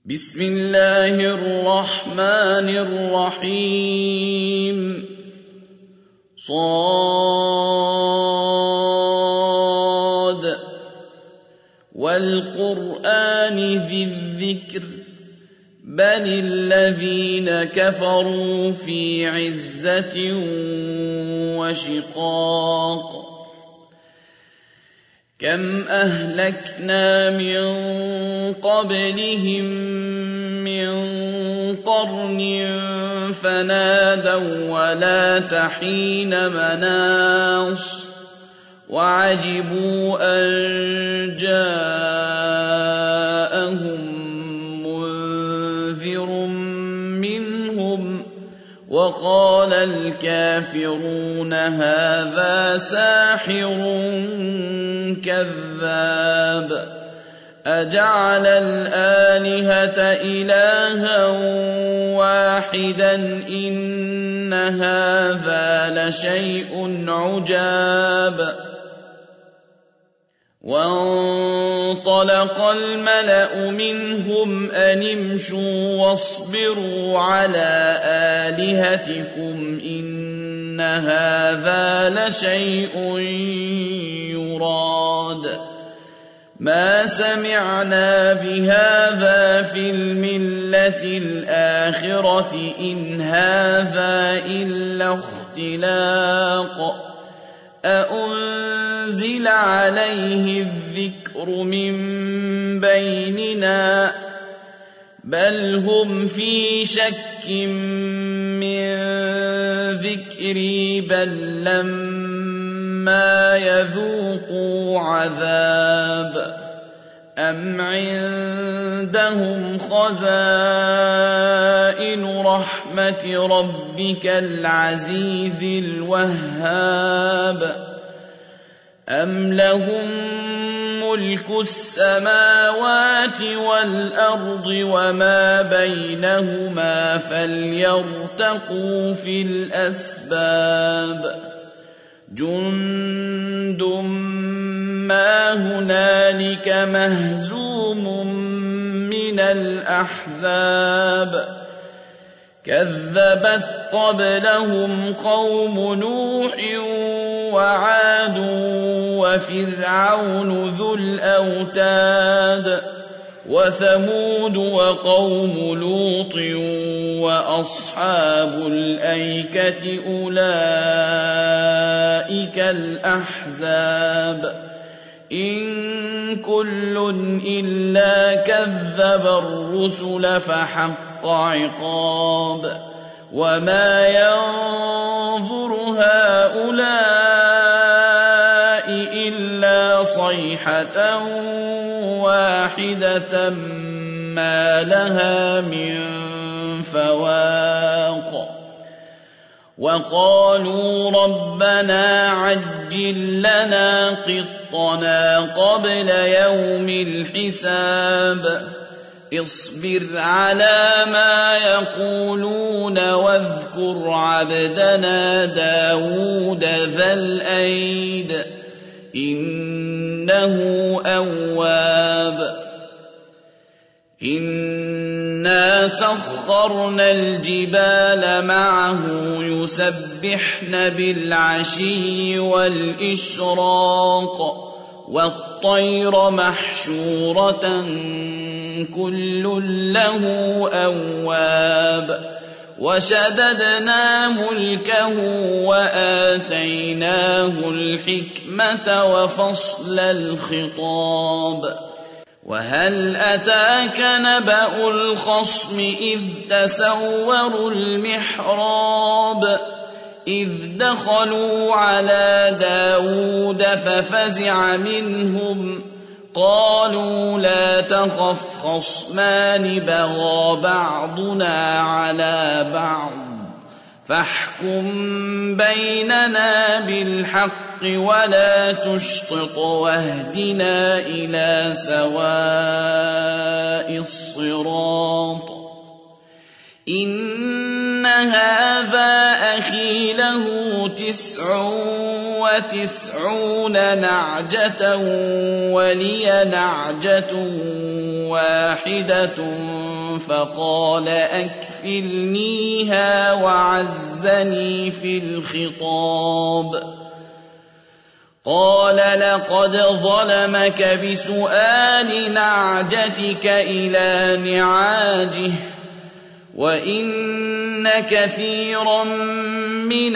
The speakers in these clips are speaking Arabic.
بسم الله الرحمن الرحيم صاد والقرآن ذي الذكر بل الذين كفروا في عزة وشقاق كم أهلكنا من قبلهم من قرن فنادوا ولا تحين مناص وعجبوا أن جاءهم منذر منهم وقال الكافرون هذا ساحر كذاب أجعل الآلهة إلها واحدا إن هذا لشيء عجاب وانطلق الملأ منهم أن امشوا واصبروا على آلهتكم إن هذا لشيء يراد ما سمعنا بهذا في الملة الآخرة إن هذا إلا اختلاق أأنزل عليه الذكر من بيننا بل هم في شك من ذكري بل لما يذوقوا عذاب أم عندهم خزائن رحمة ربك العزيز الوهاب أم لهم ملك السماوات والأرض وما بينهما فليرتقوا في الأسباب جند ما هنالك مهزوم من الأحزاب كذبت قبلهم قوم نوح وعاد وفرعون ذو الأوتاد وثمود وقوم لوط وأصحاب الأيكة أولئك الأحزاب إن كل إلا كذب الرسل فحق عقاب وما ينظر هؤلاء إلا صيحة واحدة ما لها من فواق وقالوا ربنا عجل لنا قطنا قبل يوم الحساب اصبر على ما يقولون واذكر عبدنا داود ذا الأيد إنه أواب إنا سخرنا الجبال معه يسبحن بالعشي والإشراق والطير محشورة كل له أواب وشددنا ملكه وآتيناه الحكمة وفصل الخطاب وهل أتاك نبأ الخصم إذ تسوروا المحراب إذ دخلوا على داود ففزع منهم قالوا لا تخف خصمان بغى بعضنا على بعض فاحكم بيننا بالحق ولا تشطط واهدنا إلى سواء الصراط إن هذا أخي له 99 نعجة ولي نعجة واحدة فقال أكفلنيها وعزني في الخطاب. قال لقد ظلمك بسؤال نعجتك إلى نعاجه وإن كثيرا من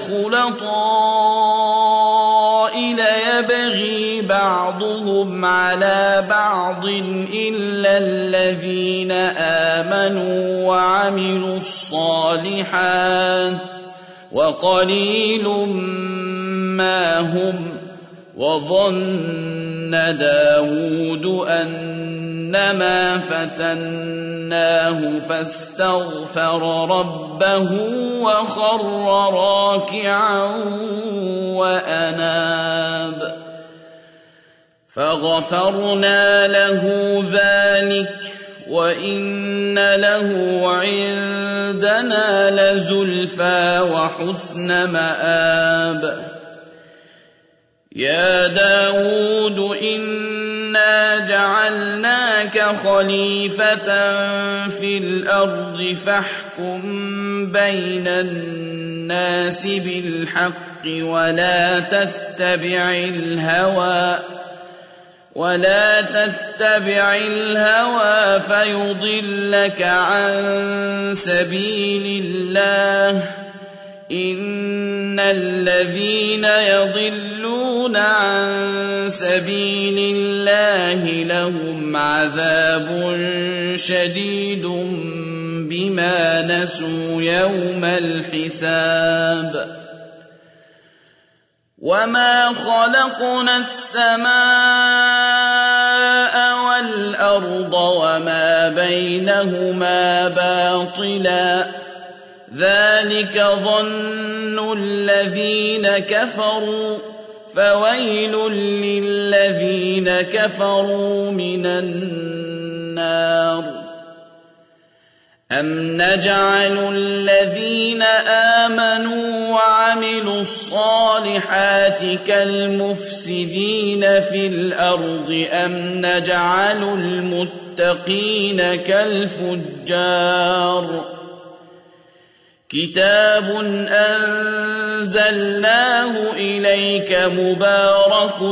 الخلطاء ليبغي بعضهم على بعض إلا الذين آمنوا وعملوا الصالحات وقليل ما هم. وظن داود أنما فتناه فاستغفر ربه وخر راكعا وأناب فغفرنا له ذلك وإن له عندنا لزلفى وحسن مآب. يا داود إنا جعلناك خليفة في الأرض فاحكم بين الناس بالحق ولا تتبع الهوى فيضلك عن سبيل الله. إن الذين يضلون عن سبيل الله لهم عذاب شديد بما نسوا يوم الحساب. وما خلقنا السماء والأرض وما بينهما باطلا ذلك ظن الذين كفروا فويل للذين كفروا من النار. أم نجعل الذين آمنوا وعملوا الصالحات كالمفسدين في الأرض أم نجعل المتقين كالفجار. كتاب أنزلناه إليك مبارك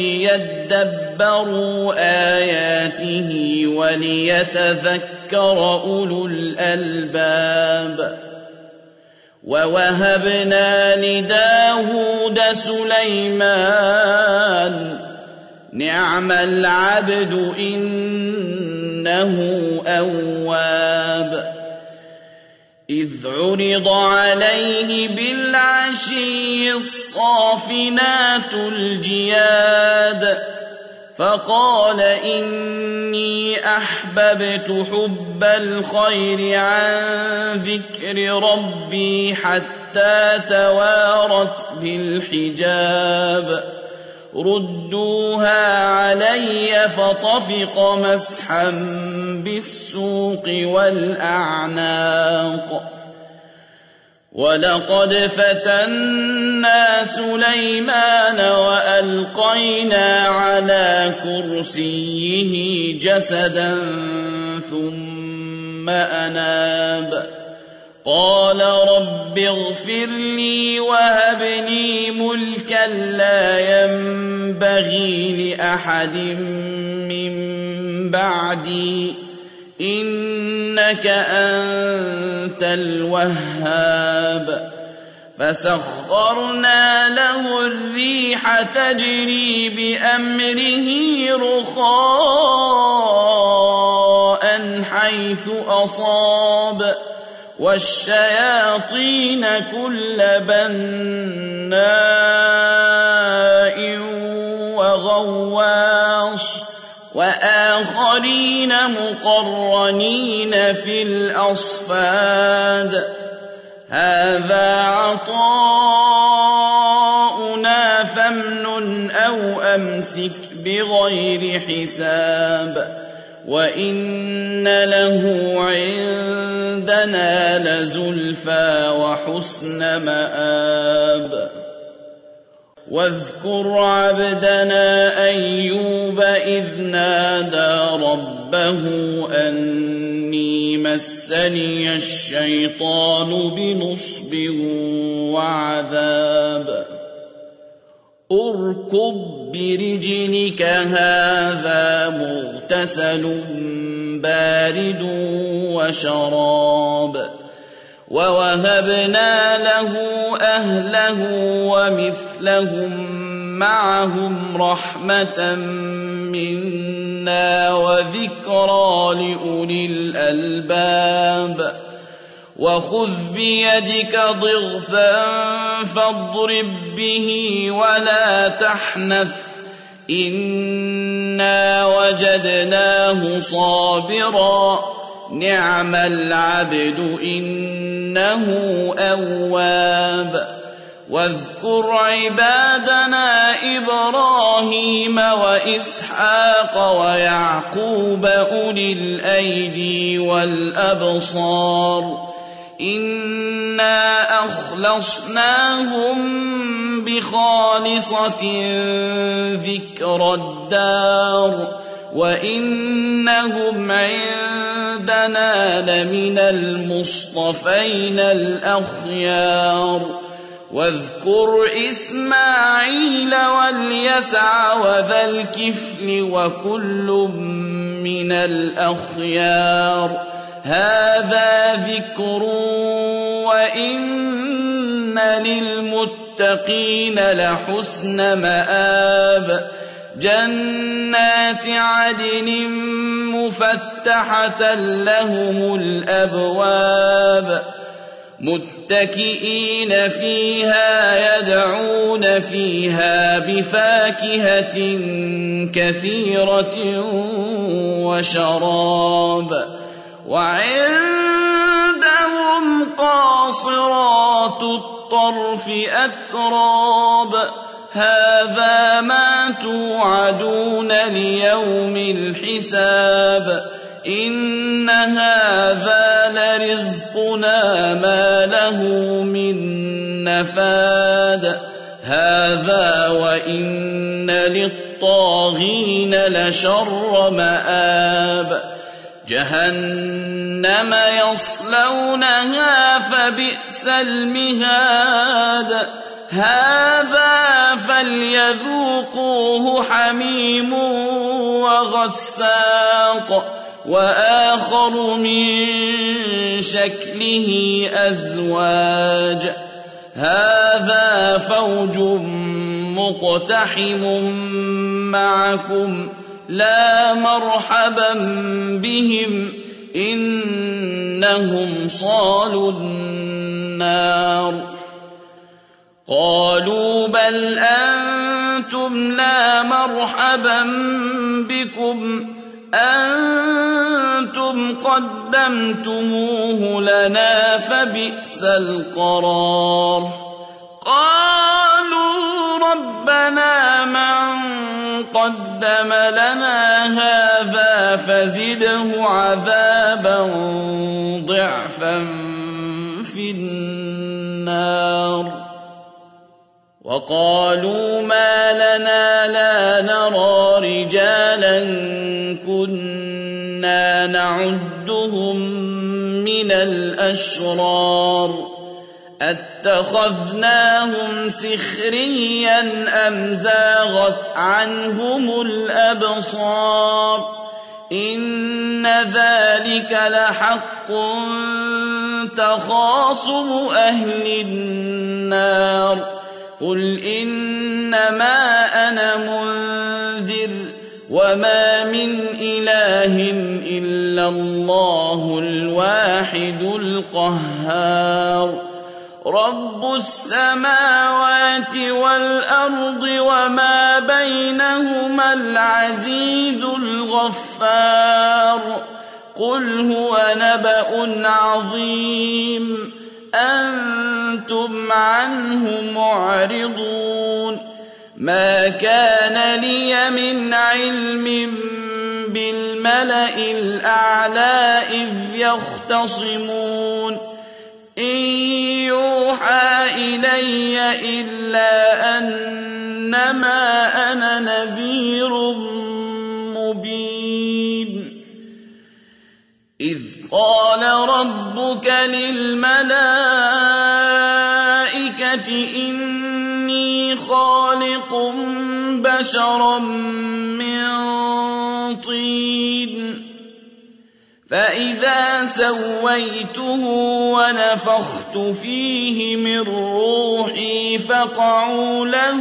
ليدبروا آياته وليتذكر أولو الألباب. ووهبنا لداود سليمان نعم العبد إنه أواب. إذ عرض عليه بالعشي الصافنات الجياد فقال إني أحببت حب الخير عن ذكر ربي حتى توارت بالحجاب. ردوها علي فطفق مسحا بالسوق والأعناق. ولقد فتنا سليمان وألقينا على كرسيه جسدا ثم أناب. قال رب اغفر لي وهب لي ملكا لا ينبغي لأحد من بعدي إنك أنت الوهاب. فسخرنا له الريح تجري بأمره رخاء حيث أصاب والشياطين كل بناء وغواص وآخرين مقرنين في الأصفاد. هذا عطاؤنا فامنن أو أمسك بغير حساب. وإن له عندنا لزلفى وحسن مآب. واذكر عبدنا أيوب إذ نادى ربه ربه أني مسني الشيطان بنصب وعذاب اركض برجلك هذا مغتسل بارد وشراب ووهبنا له أهله ومثلهم معهم رحمة منا وذكرى لأولي الألباب وخذ بيدك ضغثا فاضرب به ولا تحنث إنا وجدناه صابرا نعم العبد إنه أواب واذكر عبادنا إبراهيم وإسحاق ويعقوب أولي الأيدي والأبصار إنا أخلصناهم بخالصة ذكر الدار وإنهم عندنا لمن المصطفين الأخيار واذكر إسماعيل واليسع وذا الكفل وكل من الأخيار هذا ذكر وإن للمتقين لحسن مآب جنات عدن مفتحة لهم الأبواب متكئين فيها يدعون فيها بفاكهة كثيرة وشراب وعندهم قاصرات الطرف أتراب هذا ما توعدون ليوم الحساب إن هذا لرزقنا ما له من نفاد هذا وإن للطاغين لشر مآب جهنم يصلونها فبئس المهاد هذا فليذوقوه حميم وغساق وآخر من شكله أزواج هذا فوج مقتحم معكم لا مرحبا بهم إنهم صالوا النار قالوا بل أنتم لا مرحبا بكم أنتم قدمتموه لنا فبئس القرار قالوا ربنا من قدم لنا هذا فزده عذابا ضعفا في النار وقالوا ما لنا لا نرى رجالا كنا نعدهم من الأشرار أتخذناهم سخريا أم زاغت عنهم الأبصار إن ذلك لحق تخاصم أهل النار قل إنما أنا منذر وما من إله إلا الله الواحد القهار رب السماوات والأرض وما بينهما العزيز الغفار قل هو نبأ عظيم أنتم عنه معرضون ما كان لي من علم بالملأ الأعلى إذ يختصمون إن يوحى إلي إلا أنما أنا نذير مبين قال ربك للملائكة إني خالق بشرا من طين فإذا سويته ونفخت فيه من روحي فقعوا له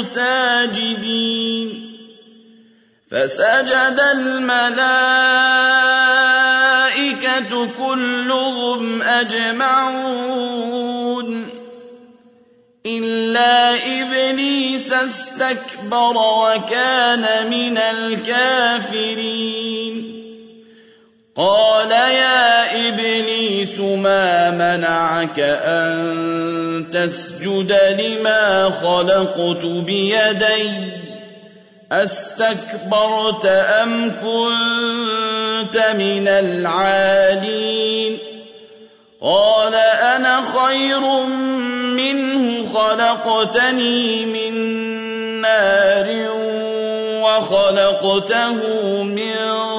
ساجدين فسجد الملائكة كلهم أجمعون إلا إبليس استكبر وكان من الكافرين قال يا إبليس ما منعك أن تسجد لما خلقت بيدي أستكبرت أم كنت من العالين قال أنا خير منه خلقتني من نار وخلقته من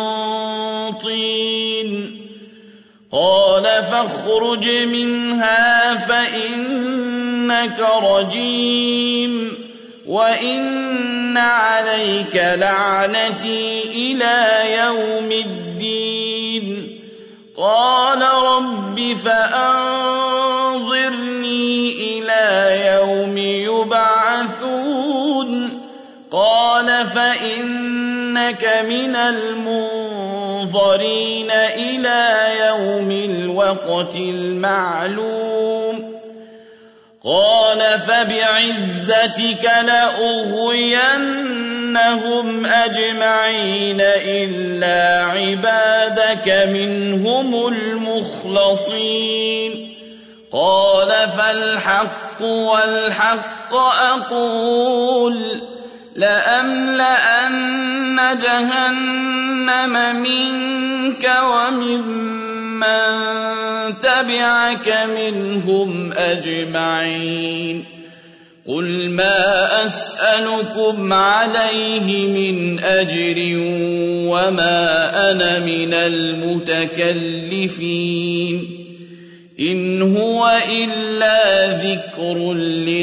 طين قال فاخرج منها فإنك رجيم وإن عليك لعنتي إلى يوم الدين قال رب فأنظرني إلى يوم يبعثون قال فإنك من المنظرين إلى يوم الوقت المعلوم قال فبعزتك لأغوينهم أجمعين إلا عبادك منهم المخلصين قال فالحق والحق أقول لأملأن جهنم منك وممن تبعك منهم أجمعين قل ما أسألكم عليه من أجر وما أنا من المتكلفين إن هو إلا ذكر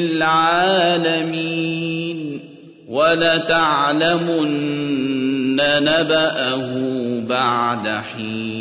للعالمين ولتعلمن نبأه بعد حين